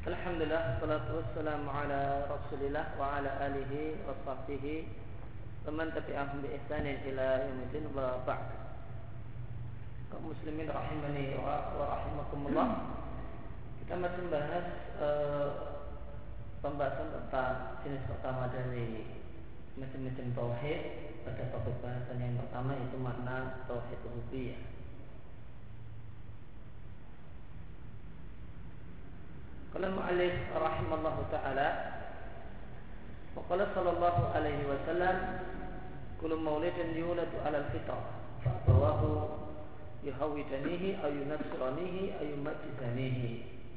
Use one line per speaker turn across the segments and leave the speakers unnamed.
Alhamdulillah, salatu wassalamu ala rasulillah wa ala alihi wa sahbihi wa man tabi'ahum bi ihsanin ila yaumil wa ba'd. Kaum muslimin rahimani wa rahimakumullah. Kita masih membahas pembahasan tentang jenis pertama dari macam-macam tauhid. Pada topik bahasan yang pertama itu makna tauhid rububiyah. Qala al-mu'allif rahimallahu ta'ala wa qala sallallahu alaihi wasallam kullu maulidin yuladu 'ala al-fitrah fa abawahu yuhawidanihi aw yunassiranihi aw yumajjisanihi.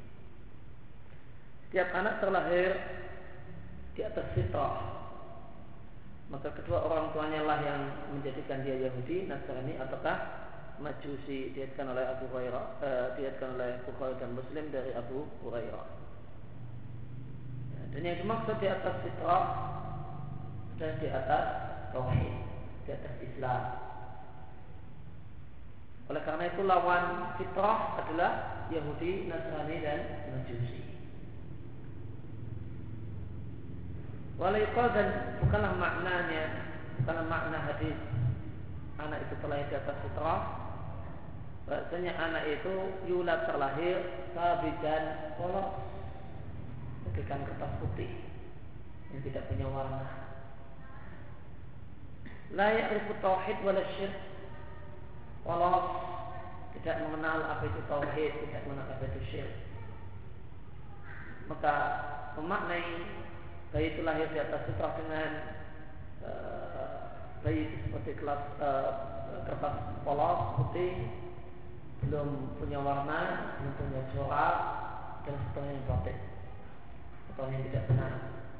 Setiap anak terlahir di atas fitrah, maka kedua orang tuanya lah yang menjadikan dia Yahudi, Nasrani ataukah Majusi. Diriwayatkan oleh Abu Hurairah, diriwayatkan oleh Bukhari dan Muslim dari Abu Hurairah. Dan yang dimaksud di atas fitrah dan di atas tauhid, di atas Islam. Oleh karena itu lawan fitrah adalah Yahudi, Nasrani dan Majusi. Walayqal, dan bukanlah makna hadis anak itu terlahir di atas fitrah. Bahasanya anak itu yulad terlahir sabijan polos, bagaikan kertas putih yang tidak punya warna. La ya'rifu tauhid wala syirk, polos, tidak mengenal apa itu tauhid, tidak mengenal apa itu syirk. Maka memaknai bayi itu lahir di atas fitrah dengan bayi itu seperti kertas polos putih, belum punya warna, belum punya corak, dan seterusnya yang batil atau yang tidak benar.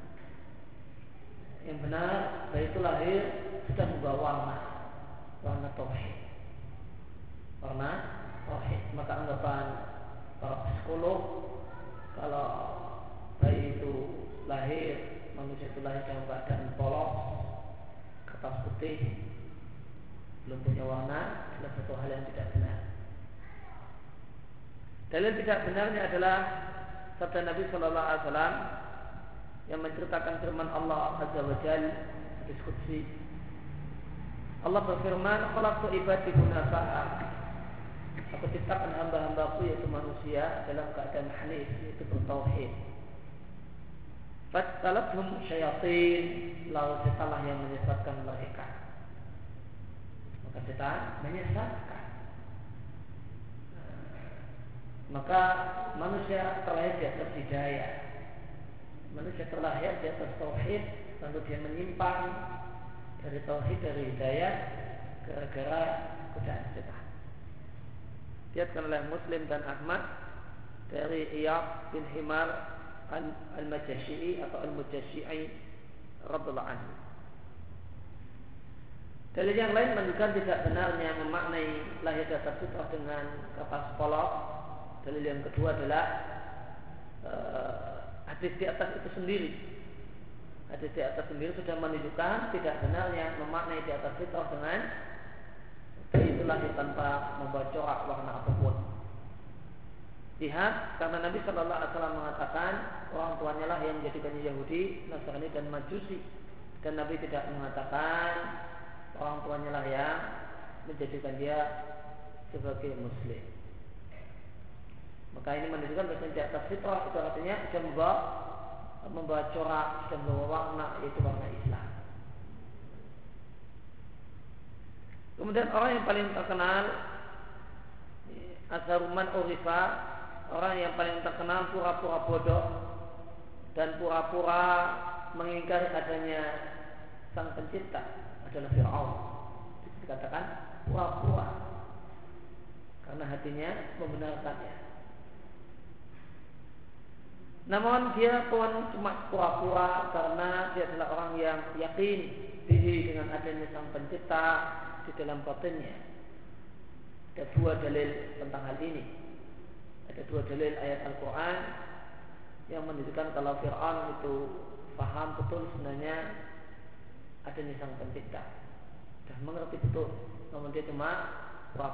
Yang benar, bayi itu lahir sudah membawa warna tauhid, Maka anggapan para psikolog, kalau bayi itu lahir, manusia itu lahir dalam keadaan polos, kertas putih, belum punya warna, adalah satu hal yang tidak benar. Dalil tidak benarnya adalah sabda Nabi Sallallahu Alaihi Wasallam yang menceritakan firman Allah Azza wa Jalla, hadis qudsi. Allah berfirman, "Khalaqtu ibadi hunafa'a." Aku ciptakan hamba-hambaku yaitu manusia dalam keadaan hanif, yaitu bertauhid. Fattalathum syayatin, lalu setanlah yang menyesatkan mereka. Maka setan menyesatkan. Maka manusia terlahir di atas hidayah, manusia terlahir di atas tauhid, lalu dia menyimpang dari tauhid, dari hidayah, gara-gara godaan setan. Diriwayatkan oleh Muslim dan Ahmad dari Iyad bin Himar al-Majashi'i atau al-Mujashi'i radhiyallahu anhu. Dalil yang lain menunjukkan tidak benarnya memaknai lahir di atas fitrah dengan kertas polos. Dalil yang kedua adalah hadis di atas itu sendiri. Hadis di atas sendiri sudah menunjukkan tidak benarnya memaknai di atas fitrah dengan itu lahir tanpa membawa corak warna apapun. Lihat, karena Nabi Sallallahu Alaihi Wasallam mengatakan orang tuanya lah yang menjadikannya Yahudi, Nasrani dan Majusi, dan Nabi tidak mengatakan orang tuanya lah yang menjadikan dia sebagai Muslim. Maka ini menunjukkan bahwa di atas fitrah itu artinya sudah membawa corak, sudah membawa warna, yaitu warna Islam. Kemudian orang yang paling terkenal azharuman urifa, orang yang paling terkenal pura-pura bodoh dan pura-pura mengingkari adanya sang pencipta adalah Fir'aun. Dikatakan pura-pura karena hatinya membenarkannya. Namun dia pun cuma pura-pura karena dia adalah orang yang yakin dengan adanya sang pencipta di dalam batinnya. Ada dua dalil tentang hal ini. Ada dua dalil ayat Al-Quran yang menunjukkan kalau Fir'aun itu paham betul sebenarnya adanya sang pencipta, dan mengerti betul, namun dia cuma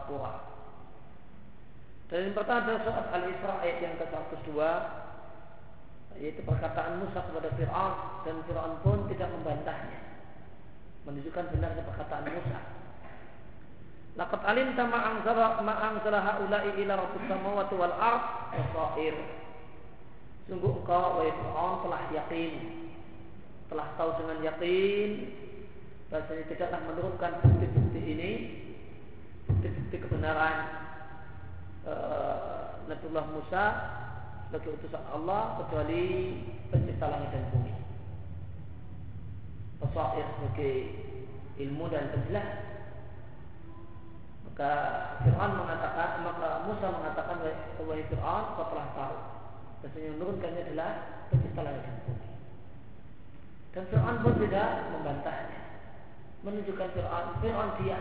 pura-pura. Dan yang pertama adalah surat Al-Isra ayat yang ke-102. yaitu perkataan Musa kepada Fir'aun, dan Fir'aun pun tidak membantahnya, menunjukkan benarnya perkataan Musa. Laqad alimta ma anzala haula'i ila rabbis samawati wal ard basair. Sungguh engkau wahai Fir'aun telah yakin, telah tahu dengan yakin bahasanya tidaklah menurunkan bukti-bukti ini, bukti-bukti kebenaran Nabiullah Musa sebagai utusan Allah, kecuali pencipta langit dan bumi. Basair sebagai ilmu dan penjelas. Maka Musa mengatakan, wahai Fir'aun, kau telah tahu bahasanya menurunkannya adalah pencipta langit dan bumi. Dan Fir'aun pun tidak membantahnya, menunjukkan Fir'aun diam.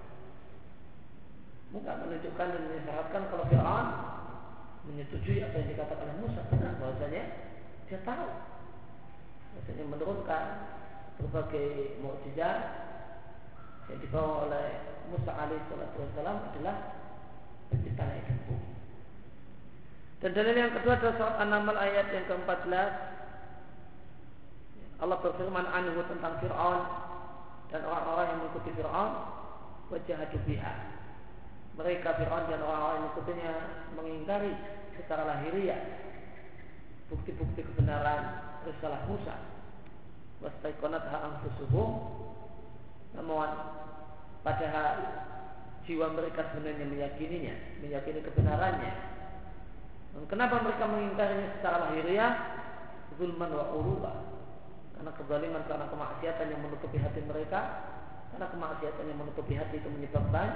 Bukan menunjukkan dan mengisyaratkan kalau Fir'aun menyetujui apa yang dikatakan oleh Musa, benar bahwasanya dia tahu bahwasanya menurunkan berbagai mukjizat yang dibawa oleh Musa alaihissalam adalah pencipta langit dan bumi. Dan dalil yang kedua adalah surat An-Naml ayat yang ke-14. Allah berfirman anhu tentang Fir'aun dan orang-orang yang mengikuti Fir'aun, wa jahadu biha. Mereka Fir'aun dan orang-orang yang mengikutinya mengingkari secara lahiriah bukti-bukti kebenaran risalah Musa. Wastaiqanatha anfusuhum, namun padahal jiwa mereka sebenarnya meyakini kebenarannya. Dan kenapa mereka mengingkarinya secara lahiriah? Zulman wa uruba, karena kezaliman, karena kemaksiatan yang menutupi hati mereka. Karena kemaksiatan yang menutupi hati itu menyebabkan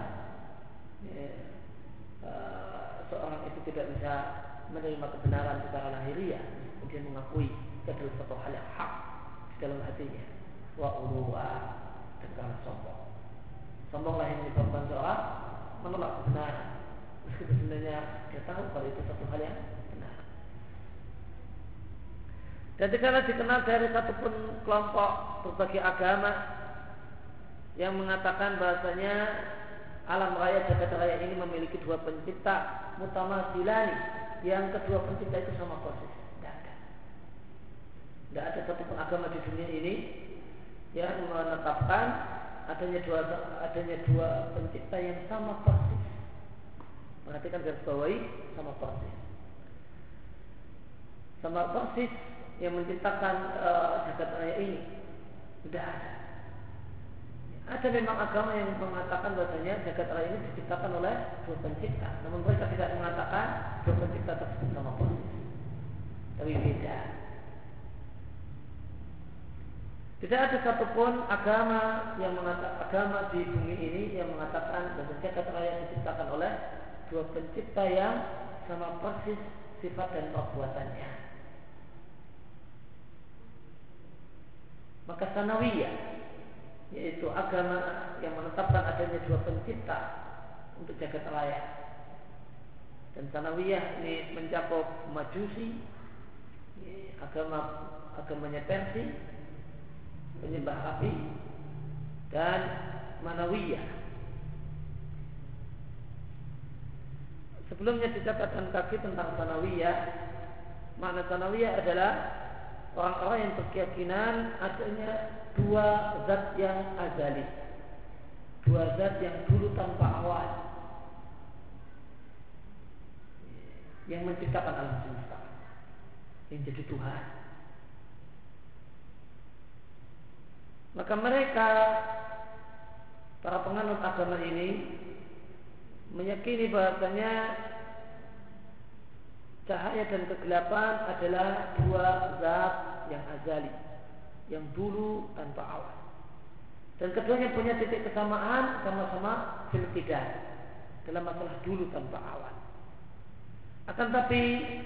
seorang itu tidak bisa menerima kebenaran secara lahiriah, kemudian mengakui itu adalah satu hal yang hak di dalam hatinya. Wa uruba, dan karena sombonglah yang menyebabkan seorang menolak kebenaran, meskipun sebenarnya dia tahu kalau itu satu hal yang benar. Dan tidaklah dikenal dari satupun kelompok berbagai agama yang mengatakan bahasanya alam raya jagat raya ini memiliki dua pencipta mutamasilani, yang kedua pencipta itu sama persis. Tidak ada satupun agama di dunia ini yang menetapkan adanya dua pencipta yang sama persis. Perhatikan garis bawahi, sama persis. Sama persis yang menciptakan jagat raya ini tidak ada. Ada memang agama yang mengatakan bahasanya jagat raya ini diciptakan oleh dua pencipta, namun mereka tidak mengatakan dua pencipta tersebut sama persis, tapi beda. Tidak ada satupun agama di bumi ini yang mengatakan bahwa jagat raya diciptakan oleh dua pencipta yang sama persis sifat dan perbuatannya. Maka sanawiyah, yaitu agama yang menetapkan adanya dua pencipta untuk jagat raya. Dan sanawiyah ini mencakup Majusi, agamanya Persia, penyembah api, dan Manawiyah. Sebelumnya dicatatkan kaki tentang sanawiyah. Makna sanawiyah adalah orang-orang yang berkeyakinan adanya dua zat yang azali, dua zat yang dulu tanpa awal, yang menciptakan alam semesta, yang jadi Tuhan. Maka mereka, para penganut agama ini, meyakini bahasanya cahaya dan kegelapan adalah dua zat yang azali, yang dulu tanpa awal. Dan keduanya punya titik kesamaan, sama-sama fil qidam, dalam masalah dulu tanpa awal. Akan tapi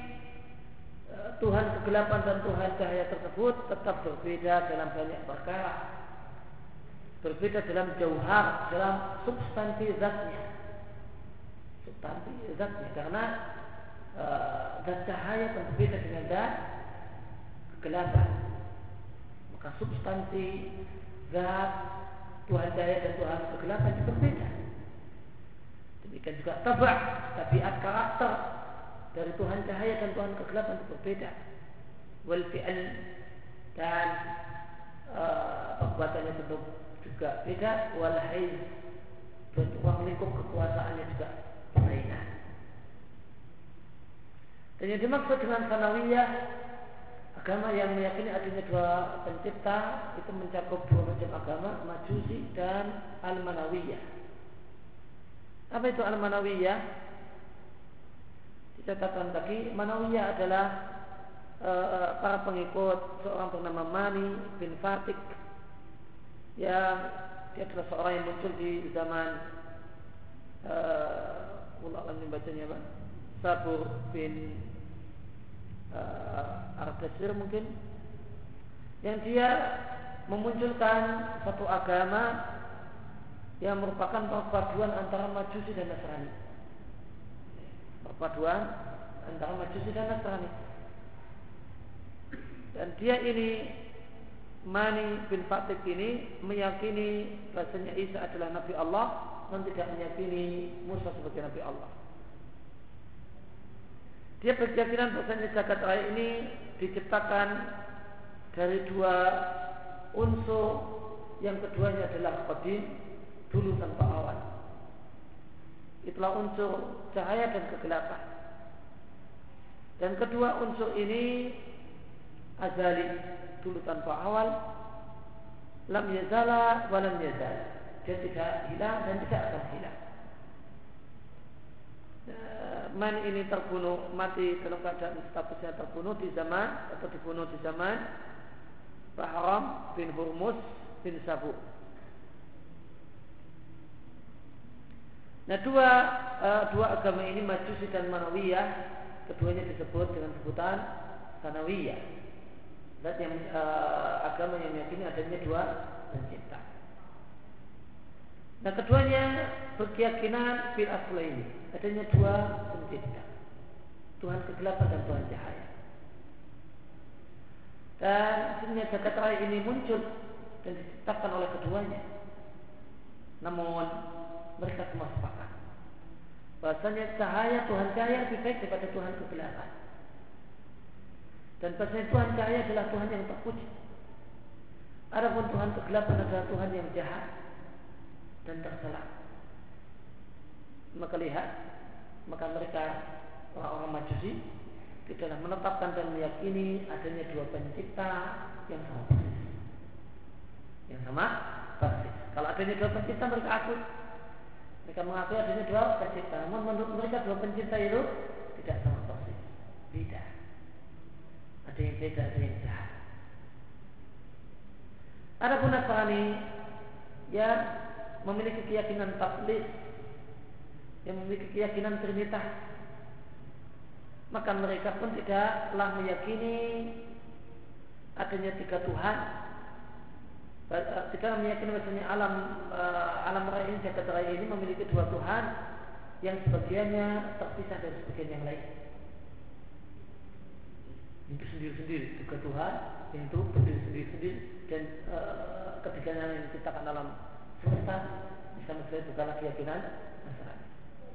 Tuhan kegelapan dan Tuhan cahaya tersebut tetap berbeda dalam banyak perkara. Berbeda dalam jauhar, dalam substansi zatnya. Karena zat cahaya berbeda dengan zat kegelapan. Maka substansi zat Tuhan cahaya dan Tuhan kegelapan itu berbeda. Demikian juga tabiat karakter dari Tuhan cahaya dan Tuhan kegelapan itu berbeda. wal fi'al, dan perbuatannya tentu juga beda, wal haiz, ruang lingkup kekuasaannya juga berbeda. Dan yang dimaksud dengan sanawiyah, agama yang meyakini adanya dua pencipta, itu mencakup dua macam agama, Majusi dan Al-Manawiyah. Apa itu Al-Manawiyah? Dicatatkan tadi, Manawiyah adalah para pengikut seorang bernama Mani bin Fatik, yang dia adalah seorang yang muncul di zaman ulangan bacanya apa? Sabur bin Ardashir mungkin, yang dia memunculkan satu agama yang merupakan perpaduan antara Majusi dan Nasrani. Perpaduan antara Majusi dan Nasrani. Dan dia ini, Mani bin Fatik ini, meyakini bahasanya Isa adalah Nabi Allah dan tidak meyakini Musa sebagai Nabi Allah. Dia berkeyakinan bahasanya jagat raya ini diciptakan dari dua unsur, yang keduanya adalah qadim, dulu tanpa awal. Itulah unsur cahaya dan kegelapan. Dan kedua unsur ini azali, dulu tanpa awal, lam yazala wa lam yazal, dia tidak hilang dan tidak akan hilang. Man ini terbunuh, mati dalam keadaan statusnya terbunuh di zaman, atau dibunuh di zaman Bahram bin Hurmuz bin Sabu. Nah, dua agama ini, Majusi dan Manawiyah, keduanya disebut dengan sebutan Sanawiyah. Dan yang agama yang meyakini adanya dua pencipta. Nah, keduanya berkeyakinan fil aslaini, adanya dua pencipta, Tuhan kegelapan dan Tuhan cahaya. Dan sebenarnya jagat raya ini muncul dan diciptakan oleh keduanya. Namun mereka semua sepakat bahasanya cahaya, Tuhan cahaya lebih baik daripada Tuhan kegelapan. Dan bahasanya Tuhan cahaya adalah Tuhan yang terpuji. Adapun Tuhan kegelapan adalah Tuhan yang jahat dan tercela. Maka mereka orang-orang Majusi tidaklah menetapkan dan meyakini adanya dua pencipta yang sama persis. Kalau adanya dua pencipta, mereka mengakui adanya dua pencipta. Namun menurut mereka dua pencipta itu tidak sama persis, beda. Ada yang beda, ada yang jahat. Adapun Nasrani yang memiliki keyakinan taklid, yang memiliki keyakinan trinitas, maka mereka pun tidaklah meyakini adanya tiga Tuhan. Tidak meyakini bahasanya alam raya ini, jagat raya ini memiliki dua Tuhan yang sebagiannya terpisah dari sebagian yang lain. Itu sendiri-sendiri, tiga Tuhan yang itu berdiri sendiri-sendiri, dan ketiganya yang diciptakan dalam semesta. Bisa menjadi bukanlah keyakinan Nasrani.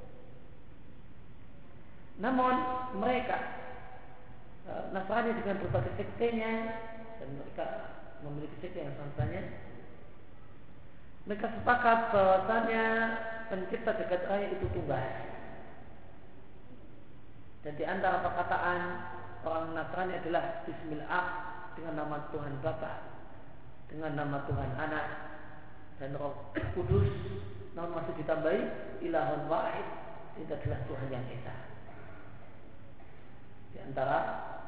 Namun mereka Nasrani dengan berbagai sektenya, dan mereka memiliki sekte yang samanya, mereka sepakat bahwasanya pencipta jagat raya itu tunggal. Dan di antara perkataan orang Nasrani adalah Bismillah, dengan nama Tuhan Bapa, dengan nama Tuhan Anak dan Roh Kudus. Namun masih ditambahi Ilahun Wahid, itu adalah Tuhan yang Esa. Di antara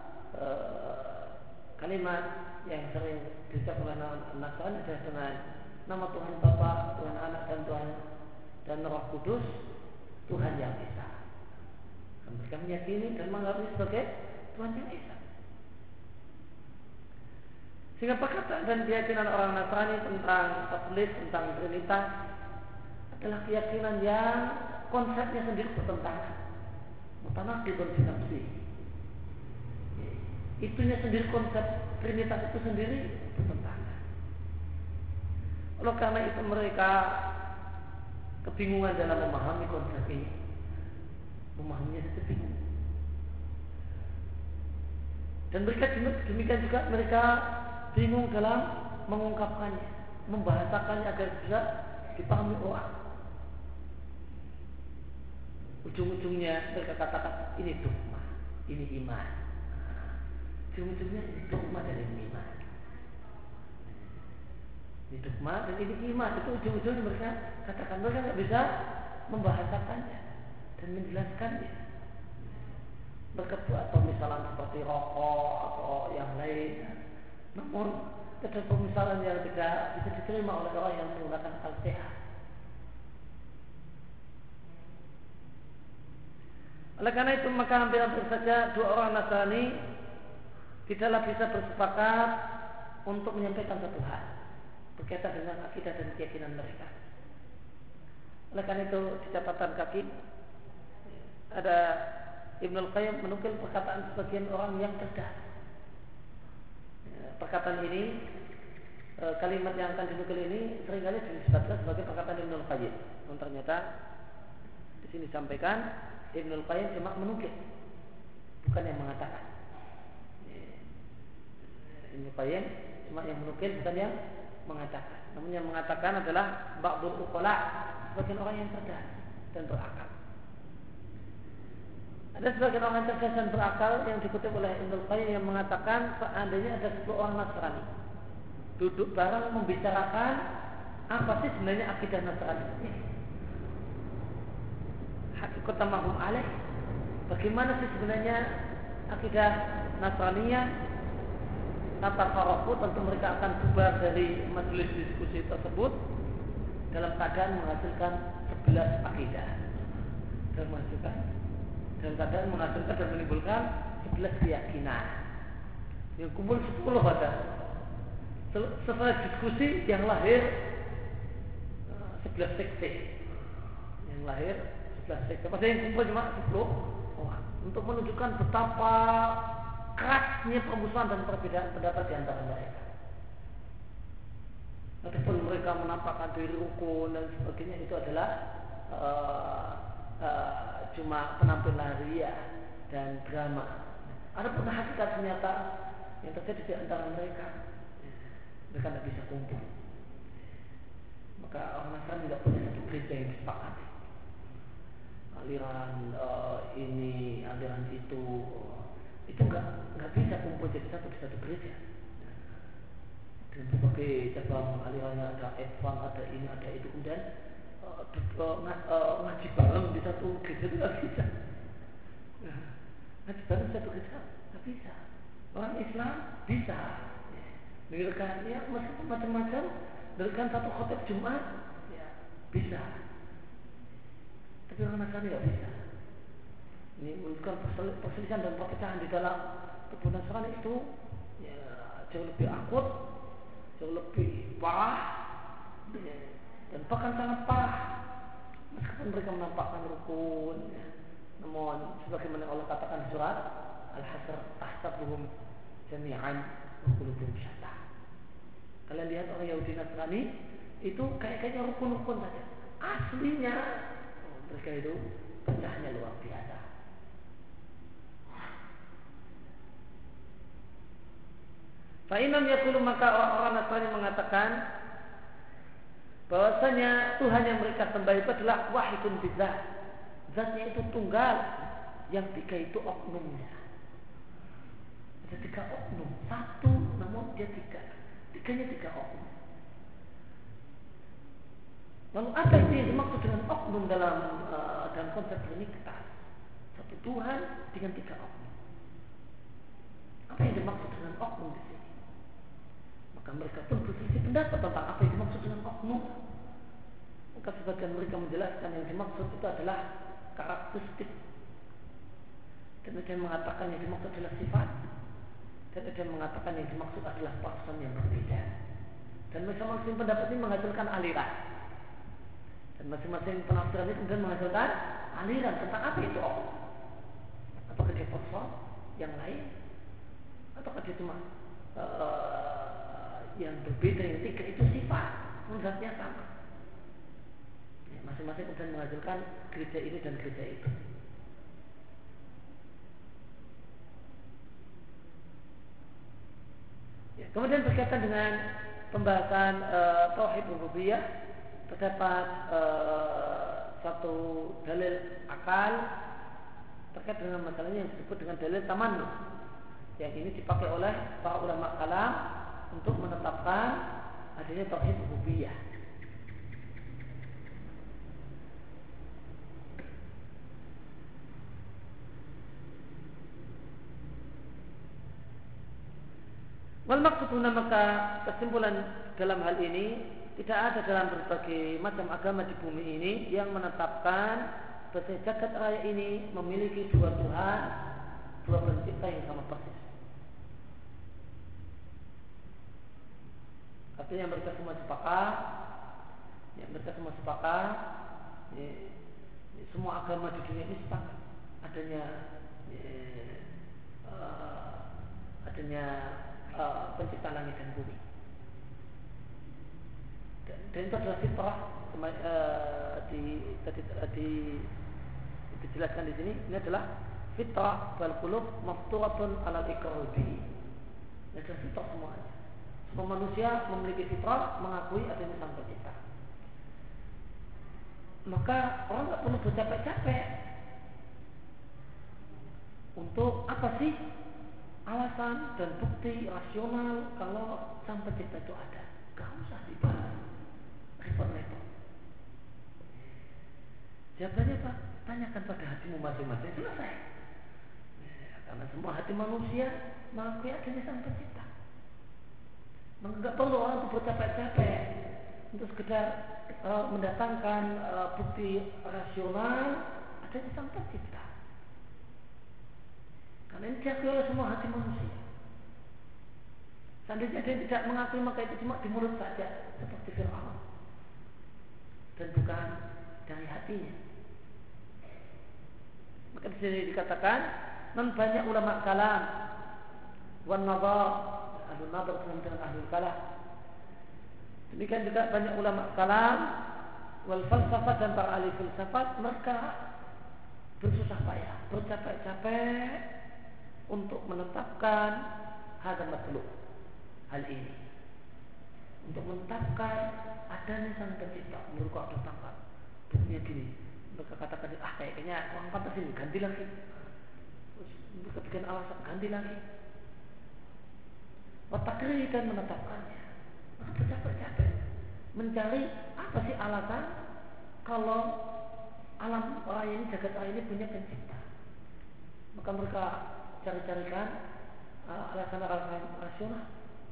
kalimat yang sering diucapkan oleh Nasrani adalah dengan nama Tuhan Bapa, Tuhan Anak dan Tuhan dan Roh Kudus, Tuhan yang Esa. Mereka meyakini dan menganggapnya sebagai Tuhan yang Esa. Sehingga perkataan dan keyakinan orang Nasrani tentang taklid, tentang trinitas adalah keyakinan yang konsepnya sendiri bertentangan. Mutanaqidun fi nafsi. Itunya sendiri, konsep trinitas itu sendiri bertentangan. Oleh karena itu mereka kebingungan dalam memahami konsep ini. Memahaminya saja bingung. Dan mereka demikian juga mereka bingung dalam mengungkapkannya, membahasakannya agar bisa dipahami orang. Ujung-ujungnya mereka katakan ini dogma, ini iman. Ujung-ujungnya ini dogma dan ini iman. Ini dogma dan ini iman. Itu ujung-ujungnya mereka katakan, mereka tidak bisa membahasakannya dan menjelaskannya. Mereka buat pemisalan seperti rokok atau yang lain. Namun ada pemisalan yang tidak bisa diterima oleh orang yang menggunakan al-sehat. Oleh karena itu maka hampir saja dua orang Nasrani tidaklah bisa bersepakat untuk menyampaikan satu hal berkaitan dengan akidah dan keyakinan mereka. Oleh karena itu di catatan kaki ada Ibnul Qayyim menukil perkataan sebagian orang yang cerdas. Perkataan ini, kalimat yang akan dinukil ini seringkali disebutkan sebagai perkataan Ibnul Qayyim. Namun ternyata di sini disampaikan Ibnul Qayyim cuma menukil, bukan yang mengatakan. Ibnul Qayyim cuma yang menukil, bukan yang mengatakan. Namun yang mengatakan adalah ba'dul uqala, sebagian orang yang cerdas dan berakal. Ada sebagian orang cerdas dan berakal yang dikutip oleh Ibnul Qayyim yang mengatakan seandainya ada 10 orang Nasrani duduk bareng membicarakan apa sih sebenarnya akidah Nasrani ini, hakikat mahum alaih, bagaimana sih sebenarnya akidah Nasraniyah, kata Faraku, tentu mereka akan bubar dari majelis diskusi tersebut dalam keadaan menghasilkan 11 akidah dalam keadaan menghasilkan dan menimbulkan 11 keyakinan. Yang kumpul 10 ada. Setelah diskusi yang lahir 11 sekte. Yang lahir 11 sekte. Padahal yang kumpul cuma 10 orang. Untuk menunjukkan betapa kerasnya permusuhan dan perbedaan pendapat di antara mereka. Adapun mereka menampakkan diri rukun dan sebagainya, itu adalah cuma penampilan ria dan drama. Adapun hakikat ternyata yang terjadi di antara mereka tidak bisa kumpul. Maka orang Nasrani tidak punya satu gereja yang disepakati. Aliran ini, aliran itu nggak bisa kumpul jadi satu di satu gereja. Dan berbagai cabang alirannya, ada Evan, ada ini, ada itu, kemudian ngaji bareng di satu gereja itu nggak bisa. Ngaji bareng di satu gereja nggak bisa. Orang Islam bisa dengarkan ya meskipun macam-macam, dengarkan satu khotbah Jumat ya bisa. Tapi orang Nasrani nggak bisa. Ini menunjukkan perselisihan dan perpecahan di dalam tubuh Nasrani itu ya, jauh lebih akut, jauh lebih parah, ya, dan bahkan sangat parah. Meskipun mereka menampakkan rukun, ya, namun sebagaimana Allah katakan di surat Al-Hasr, tahsabuhum jami'an wa qulubuhum syattah. Kalian lihat orang Yahudi Nasrani itu kayaknya rukun-rukun saja. Aslinya mereka itu pecahnya luar biasa. Fa'inam yaqulu, maka orang-orang Nasrani mengatakan bahwasanya Tuhan yang mereka sembah itu adalah wahidun bidzat. Zatnya itu tunggal, yang tiga itu oknumnya. Ada 3 oknum, satu namun dia 3. Tiganya 3 oknum. Lalu apa yang dimaksud dengan oknum dalam konsep Trinitas? Satu Tuhan dengan 3 oknum. Apa yang dimaksud dengan oknum di sini? Maka mereka pun berselisih pendapat tentang apa yang dimaksud dengan oknum. Maka sebagian mereka menjelaskan yang dimaksud itu adalah karakteristik, dan ada yang mengatakan yang dimaksud adalah sifat, dan ada yang mengatakan yang dimaksud adalah person yang berbeda. Dan masing-masing pendapat ini menghasilkan aliran, dan masing-masing penafsiran ini kemudian menghasilkan aliran tentang apa itu oknum. Apakah dia person yang lain, ataukah dia cuma yang berbeda, yang 3 itu sifat, zatnya sama. Masing-masing kemudian menghasilkan gereja ini dan gereja itu. Kemudian berkaitan dengan pembahasan tauhid rububiyah, terdapat satu dalil akal terkait dengan masalahnya yang disebut dengan dalil tamannu. Yang ini dipakai oleh para ulama kalam untuk menetapkan adanya tauhid rububiyah. Wal maksuduna, maka kesimpulan dalam hal ini, tidak ada dalam berbagai macam agama di bumi ini yang menetapkan bahwa jagat raya ini memiliki dua Tuhan, dua pencipta yang sama persis. Artinya mereka semua sepakat, semua agama di dunia ini sepakat adanya pencipta langit dan bumi. Dan itu adalah fitrah. Dijelaskan di sini, ini adalah fitrah wal qulub mafturatun alal iqrari. Ini adalah fitrah semuanya. Semua manusia memiliki fitrah mengakui adanya sang pencipta. Maka orang tidak perlu bercapek-capek untuk apa sih alasan dan bukti rasional kalau sang pencipta itu ada. Gak usah dibahas repot-repot. Jawabannya Pak, tanyakan pada hatimu masing-masing, selesai. Karena semua hati manusia mengakui adanya sang pencipta. Maka nggak perlu orang itu bercapek-capek untuk sekedar mendatangkan bukti rasional adanya sang pencipta. Karena ini diakui oleh semua hati manusia. Seandainya dia tidak mengakui, maka itu cuma di mulut saja, seperti Fir'aun, dan bukan dari hatinya. Maka di sini dikatakan, banyak ulama kalam, wan nazar, ahlul nazar dengan ahlul kalam. Demikian juga banyak ulama kalam, wal falsafah dan para ahli filsafat, mereka bersusah payah, bercapek-capek untuk menetapkan hadza matlub, hal ini, untuk menetapkan adanya sang pencipta. Mereka ada tangkap buktinya gini, mereka katakan kayaknya orang pantas ini, ganti lagi. Terus mereka bikin alasan, ganti lagi, watakri, dan menetapkannya. Maka bercapek-capek mencari apa sih alasan kalau alam raya ini, jagat raya ini punya pencipta. Maka mereka cari-carikan alasan-alasan rasional.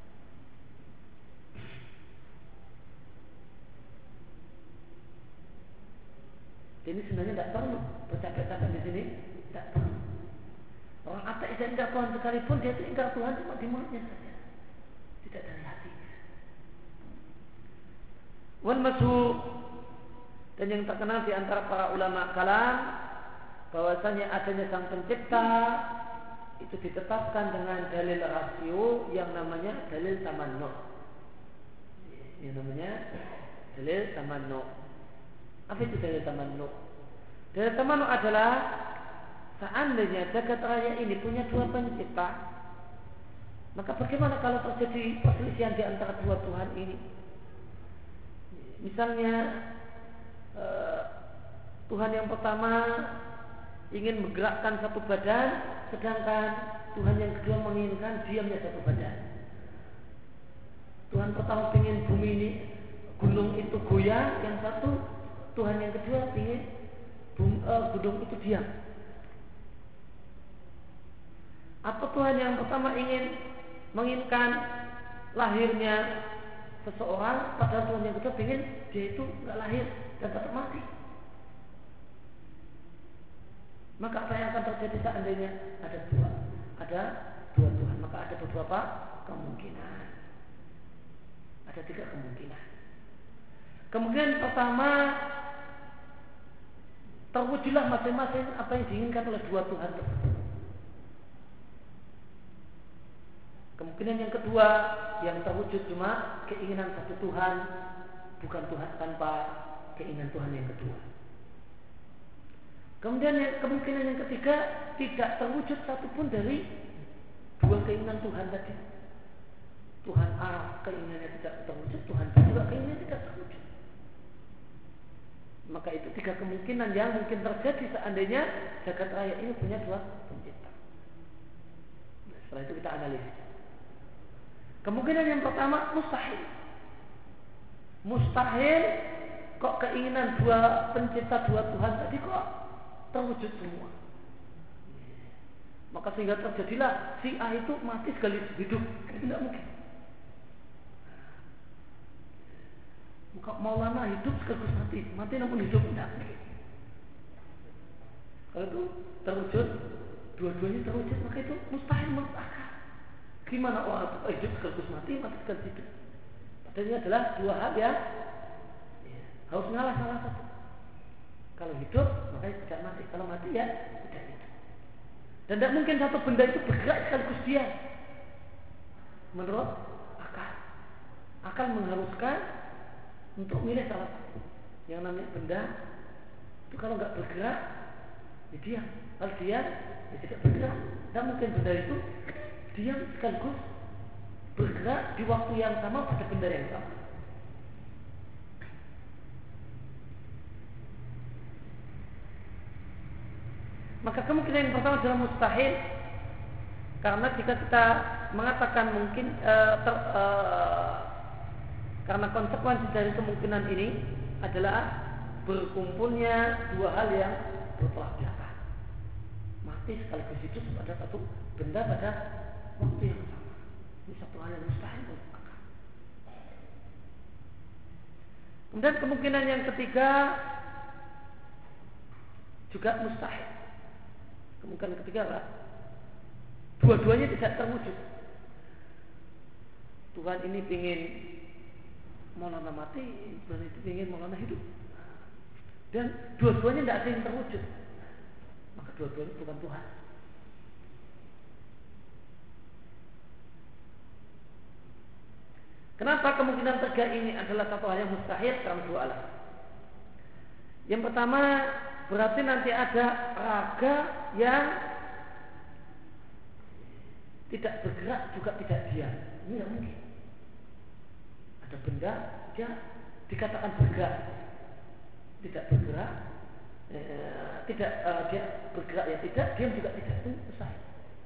Ini sebenarnya tidak perlu bercapek-capek di sini, tidak perlu. Orang ateis dan ingkar Tuhan sekalipun, dia itu ingkar Tuhan cuma di mulutnya saja, tidak dari hatinya. Wan masyhur, dan yang terkenal di antara para ulama kalam, bahwasanya adanya sang pencipta itu ditetapkan dengan dalil rasio yang namanya dalil tamannu. Yang namanya dalil tamannu. Apa itu dalil tamannu? Dalil tamannu adalah seandainya jagat raya ini punya dua pencipta, maka bagaimana kalau terjadi perselisihan di antara dua Tuhan ini? Misalnya Tuhan yang pertama ingin menggerakkan satu badan, sedangkan Tuhan yang kedua menginginkan diamnya satu badan. Tuhan pertama ingin bumi ini, gunung itu goyang, yang satu Tuhan yang kedua ingin gunung itu diam. Atau Tuhan yang pertama menginginkan lahirnya seseorang, padahal Tuhan yang kedua ingin dia itu nggak lahir dan tetap mati. Maka apa yang akan terjadi seandainya ada dua Tuhan? Maka ada beberapa kemungkinan. Ada 3 kemungkinan. Kemungkinan pertama, terwujudlah masing-masing apa yang diinginkan oleh dua Tuhan tersebut. Kemungkinan yang kedua, yang terwujud cuma keinginan satu Tuhan, bukan Tuhan tanpa keinginan Tuhan yang kedua. Kemudian kemungkinan yang ketiga, tidak terwujud satupun dari dua keinginan Tuhan tadi. Tuhan A keinginannya tidak terwujud, Tuhan B juga keinginannya tidak terwujud. Maka itu 3 kemungkinan yang mungkin terjadi seandainya jagat raya ini punya 2 pencipta. Nah, setelah itu kita analisis. Kemungkinan yang pertama mustahil. Mustahil kok keinginan 2 pencipta 2 Tuhan tadi kok terwujud semua. Maka sehingga terjadilah si A itu mati sekaligus hidup. Itu tidak mungkin. Maka Maulana hidup sekaligus mati namun hidup tidak mungkin. Kalau itu terwujud, dua-duanya terwujud, maka itu mustahil menurut akal. Gimana orang hidup sekaligus mati sekaligus hidup? Padahal ini adalah 2 hal yang harus ngalah salah satu. Kalau hidup maka tidak mati, kalau mati ya tidak hidup. Dan tidak mungkin satu benda itu bergerak sekaligus diam. Menurut akal, akal mengharuskan untuk milih salah satu. Yang namanya benda itu kalau nggak bergerak, ya diam. Kalau diam, ya tidak bergerak. Tidak mungkin benda itu diam sekaligus bergerak di waktu yang sama pada benda yang sama. Maka kemungkinan yang pertama adalah mustahil, karena jika kita mengatakan mungkin karena konsekuensi dari kemungkinan ini adalah berkumpulnya 2 hal yang bertolak belakang. Mati sekaligus hidup pada satu benda pada waktu yang sama. Ini satu hal yang mustahil berlaku. Kemudian kemungkinan yang ketiga juga mustahil. Kemungkinan ketiga adalah dua-duanya tidak terwujud. Tuhan ini ingin Maulana mati, Tuhan itu ingin Maulana hidup. Dan dua-duanya tidak ada yang terwujud. Maka dua-duanya bukan Tuhan. Kenapa kemungkinan ketiga ini adalah satu hal yang mustahil? Karena 2 alasan. Yang pertama, berarti nanti ada raga yang tidak bergerak juga tidak diam. Ini tidak mungkin. Ada benda dia dikatakan bergerak, tidak bergerak, dia bergerak ya tidak, diam juga tidak, itu mustahil.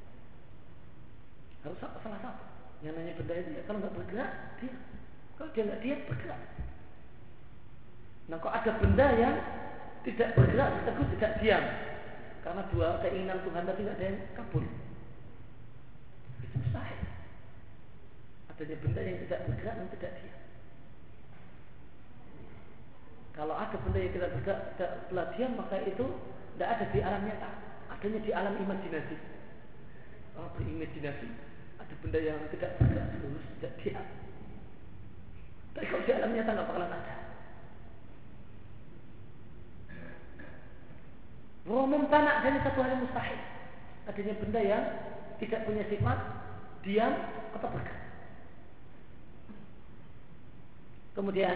Harus salah satu. Yang namanya benda itu ya, kalau nggak bergerak diam, kalau dia nggak diam bergerak. Nah, kok ada benda yang tidak bergerak sekaligus tidak diam, karena 2 keinginan Tuhan tadi nggak ada yang kabul. Itu mustahil. Adanya benda yang tidak bergerak dan tidak diam. Kalau ada benda yang tidak bergerak tidak diam, maka itu tidak ada di alam nyata, adanya di alam imajinasi. Kalau berimajinasi ada benda yang tidak bergerak sekaligus tidak diam. Tapi kalau di alam nyata nggak bakalan ada. Umum tanah adanya satu hal yang mustahil. Adanya benda yang tidak punya sifat diam atau bergerak. Kemudian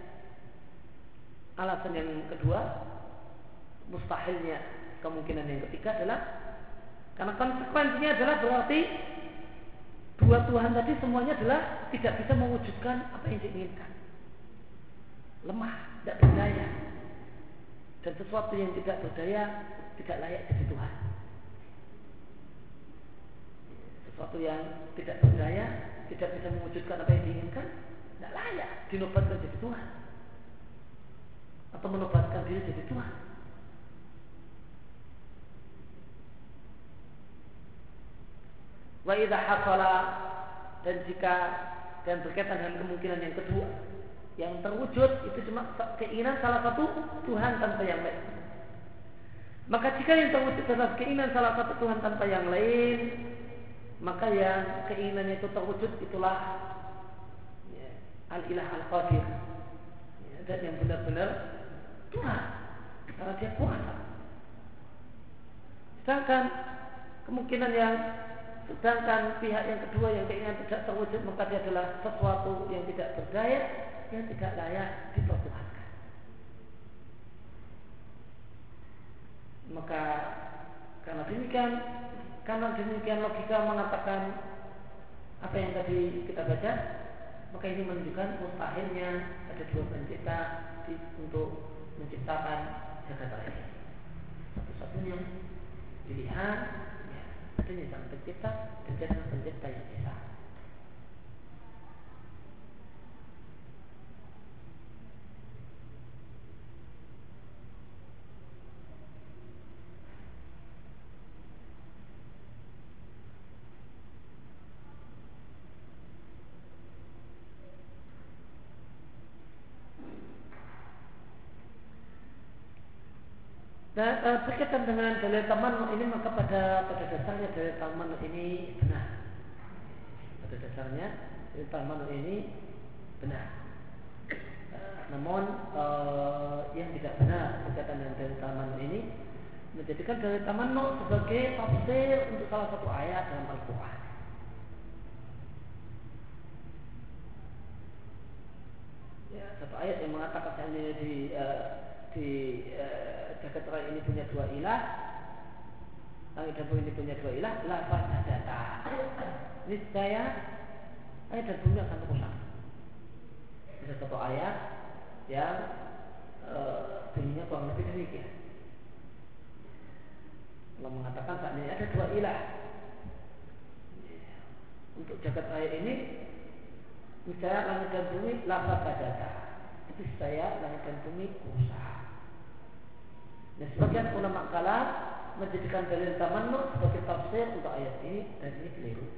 alasan yang kedua, mustahilnya kemungkinan yang ketiga adalah karena konsekuensinya adalah berarti 2 Tuhan tadi semuanya adalah tidak bisa mewujudkan apa yang diinginkan. Lemah, tidak berdaya. Dan sesuatu yang tidak berdaya tidak layak jadi Tuhan. Sesuatu yang tidak berdaya, tidak bisa mewujudkan apa yang diinginkan, tidak layak dinobatkan jadi Tuhan atau menobatkan diri jadi Tuhan. Wa idza hasala, dan jika dan berkaitan dengan kemungkinan yang kedua, yang terwujud itu cuma keinginan salah satu Tuhan tanpa yang lain. Maka jika yang terwujud adalah keinginan salah satu Tuhan tanpa yang lain, maka yang keinginannya itu terwujud itulah ya, al-ilah al-qadir ya, dan yang benar-benar Tuhan karena dia kuasa. Sedangkan pihak yang kedua yang keinginan tidak terwujud, maka dia adalah sesuatu yang tidak berdaya, yang tidak layak dipertuhankan. Maka karena demikian logika mengatakan apa yang tadi kita baca, maka ini menunjukkan mustahilnya ada dua pencipta untuk menciptakan jagat raya ini. Satu-satunya pilihan ya, adanya sang pencipta dan jangan pencipta yang bisa. Dan berkaitan dengan dalil tamannu ini, maka pada dasarnya dalil tamannu ini benar. Pada dasarnya dalil tamannu ini benar. Namun yang tidak benar berkaitan dengan dalil tamannu ini menjadikan dalil tamannu sebagai tafsir untuk salah satu ayat dalam Al-Quran. Ya, satu ayat yang mengatakan seandainya di jagat raya ini punya dua ilah, langit dan bumi ini punya dua ilah, la fasadata. Niscaya ayat dan bumi akan rusak. Ada satu ayat yang bunyinya kurang lebih demikian. Allah mengatakan seandainya ada dua ilah untuk jagat raya ini, niscaya langit dan bumi la fasadata. Itu saya langit dan bumi rusak. Dan sebagian ulama kalam menjadikan dalil tamannu sebagai tafsir untuk ayat ini, dan ini keliru.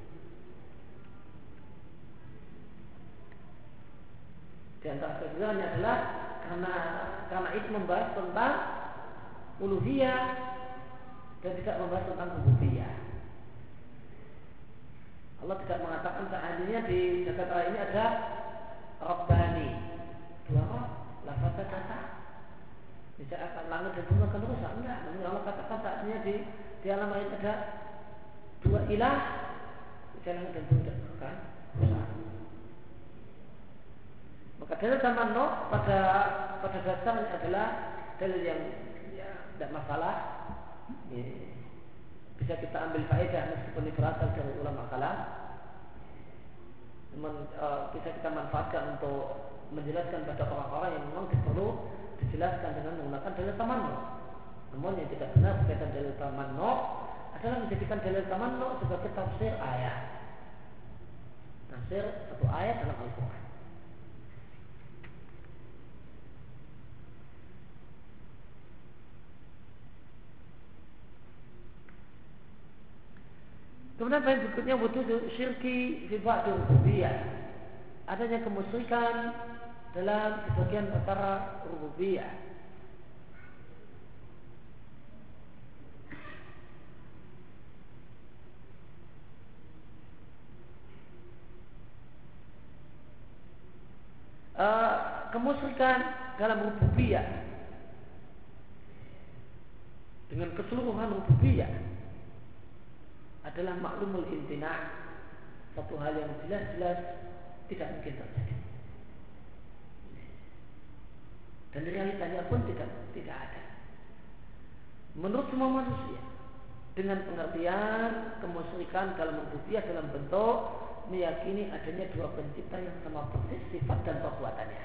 Di antara kebenarannya adalah karena itu membahas tentang uluhiyah dan tidak membahas tentang rububiyah. Allah tidak mengatakan seandainya di jagat raya ini ada Rabbani, dua Rabb, lafaz kata. Bisa akan langit dan bumi akan rusak. Enggak, namun Allah katakan saatnya di alam lain ada dua ilah, bisa langit dan bumi akan rusak. Maka dalil tamannu pada dasarnya adalah dalil yang ya, tidak masalah. Bisa kita ambil faedah meskipun ini berasal dari ulama kalam. Namun bisa kita manfaatkan untuk menjelaskan pada orang-orang yang memang perlu dijelaskan dengan menggunakan dalil tamannu. Namun yang tidak benar berkaitan dalil tamannu adalah menjadikan dalil tamannu sebagai tafsir ayat. Tafsir satu ayat dalam Al-Quran. Kemudian poin berikutnya wujud syirki fi ba'd rububiyah. Adanya kemusyrikan dalam sebagian perkara rububiyah. Kemusyrikan dalam rububiyah dengan keseluruhan rububiyah adalah maklumul intina', satu hal yang jelas-jelas tidak mungkin terjadi. Dan realitanya pun tidak ada. Menurut semua manusia, dengan pengertian kemusyrikan dalam rububiyah dalam bentuk meyakini adanya dua pencipta yang sama persis sifat dan perbuatannya.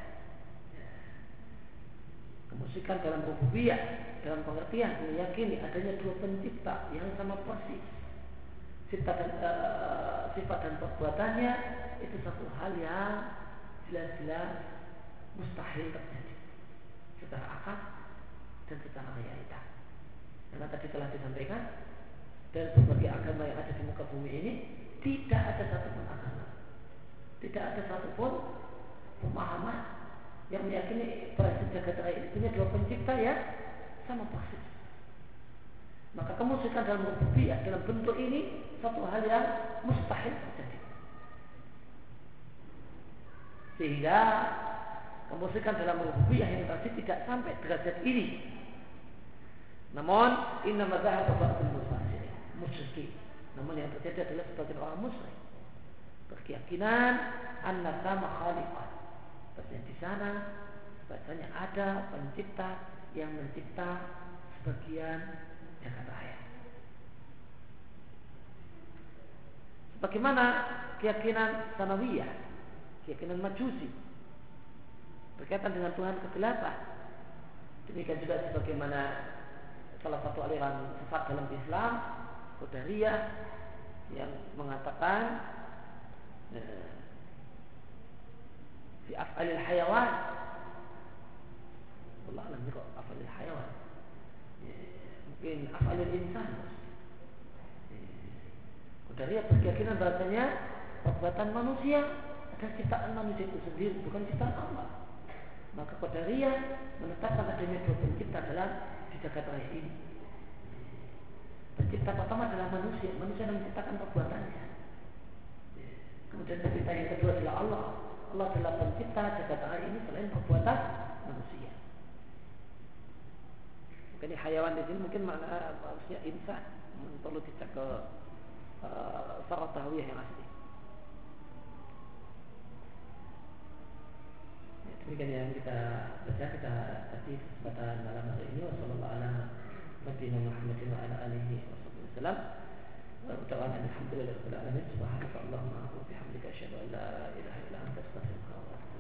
Kemusyrikan dalam rububiyah dalam pengertian meyakini adanya dua pencipta yang sama persis sifat dan perbuatannya, itu satu hal yang jelas-jelas mustahil terjadi secara akal dan secara realita. Karena tadi telah disampaikan, dari berbagai agama yang ada di muka bumi ini tidak ada satupun agama, tidak ada satupun pemahaman yang meyakini bahwa jagat raya ini punya dua pencipta ya sama persis. Maka kemusyrikan dalam rububiyah dalam bentuk ini satu hal yang mustahil terjadi. Sehingga kemusyrikan dalam rububiyah yang tadi tidak sampai derajat ini. Namun inna madzhab ba'dul musyrikin. Namun yang terjadi adalah sebagian orang musyrik berkeyakinan anna sama khaliqan. Bahasanya di sana bahasanya ada pencipta yang mencipta sebagian jagat raya. Bagaimana keyakinan sanawiyah, keyakinan majusi berkaitan dengan Tuhan kegelapan. Demikian juga sebagaimana salah satu aliran sesat dalam Islam, Qadariyah, yang mengatakan fi af'alil hayawan. Allah alam kok af'alil hayawan. Mungkin af'alil insan. Qadariyah berkeyakinan bahasanya perbuatan manusia adalah ciptaan manusia itu sendiri, bukan ciptaan Allah. Maka Qadariyah menetapkan adanya dua pencipta dalam di jagat raya ini. Pencipta pertama adalah manusia yang menciptakan perbuatannya. Kemudian pencipta yang kedua adalah Allah. Allah adalah pencipta jagat raya ini selain perbuatan manusia. Mungkin ini hayawan di sini mungkin makna manusia insan, perlu dicek ke Sarah Tahwiyah yang asli. Demikian yang kita baca kita tadi kesempatan malam hari ini. Wassalamualaikum warahmatullahi wabarakatuh. Alhamdulillah. Subhanakallahumma wa bihamdika asyhadu an la ilaha illa anta astaghfiruka wa atubu ilaik.